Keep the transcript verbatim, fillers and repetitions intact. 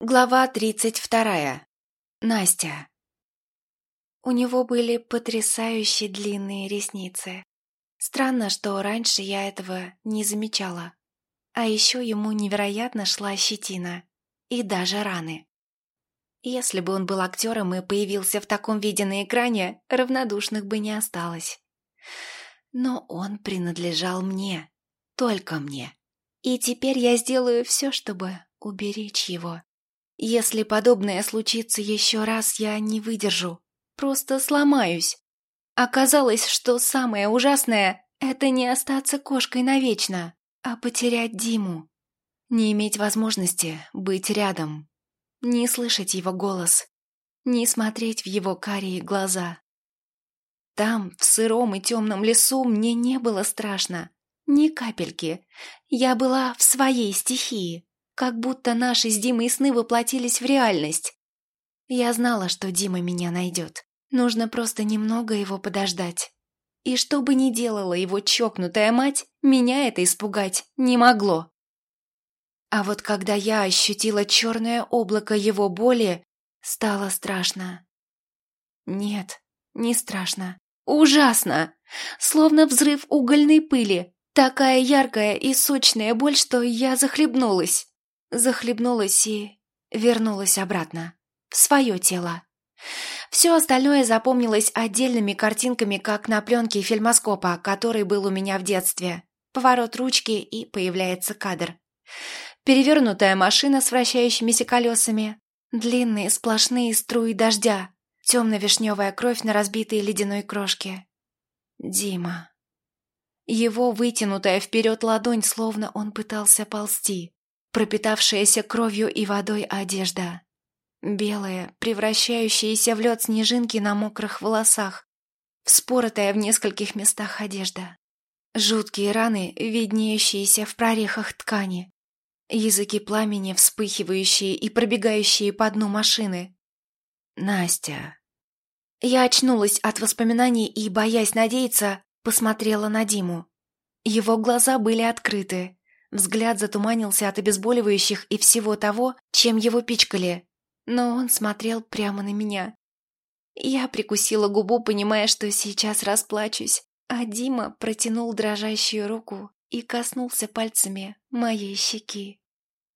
Глава тридцать вторая. Настя. У него были потрясающе длинные ресницы. Странно, что раньше я этого не замечала. А еще ему невероятно шла щетина. И даже раны. Если бы он был актером и появился в таком виде на экране, равнодушных бы не осталось. Но он принадлежал мне. Только мне. И теперь я сделаю все, чтобы уберечь его. Если подобное случится еще раз, я не выдержу. Просто сломаюсь. Оказалось, что самое ужасное — это не остаться кошкой навечно, а потерять Диму. Не иметь возможности быть рядом. Не слышать его голос. Не смотреть в его карие глаза. Там, в сыром и темном лесу, мне не было страшно. Ни капельки. Я была в своей стихии. Как будто наши с Димой сны воплотились в реальность. Я знала, что Дима меня найдет. Нужно просто немного его подождать. И что бы ни делала его чокнутая мать, меня это испугать не могло. А вот когда я ощутила черное облако его боли, стало страшно. Нет, не страшно. Ужасно! Словно взрыв угольной пыли. Такая яркая и сочная боль, что я захлебнулась. Захлебнулась и вернулась обратно. В свое тело. Все остальное запомнилось отдельными картинками, как на пленке фильмоскопа, который был у меня в детстве. Поворот ручки, и появляется кадр. Перевернутая машина с вращающимися колесами. Длинные сплошные струи дождя. Темно-вишневая кровь на разбитой ледяной крошке. Дима. Его вытянутая вперед ладонь, словно он пытался ползти. Пропитавшаяся кровью и водой одежда. Белые, превращающиеся в лед снежинки на мокрых волосах. Вспоротая в нескольких местах одежда. Жуткие раны, виднеющиеся в прорехах ткани. Языки пламени, вспыхивающие и пробегающие по дну машины. Настя. Я очнулась от воспоминаний и, боясь надеяться, посмотрела на Диму. Его глаза были открыты. Взгляд затуманился от обезболивающих и всего того, чем его пичкали. Но он смотрел прямо на меня. Я прикусила губу, понимая, что сейчас расплачусь, а Дима протянул дрожащую руку и коснулся пальцами моей щеки.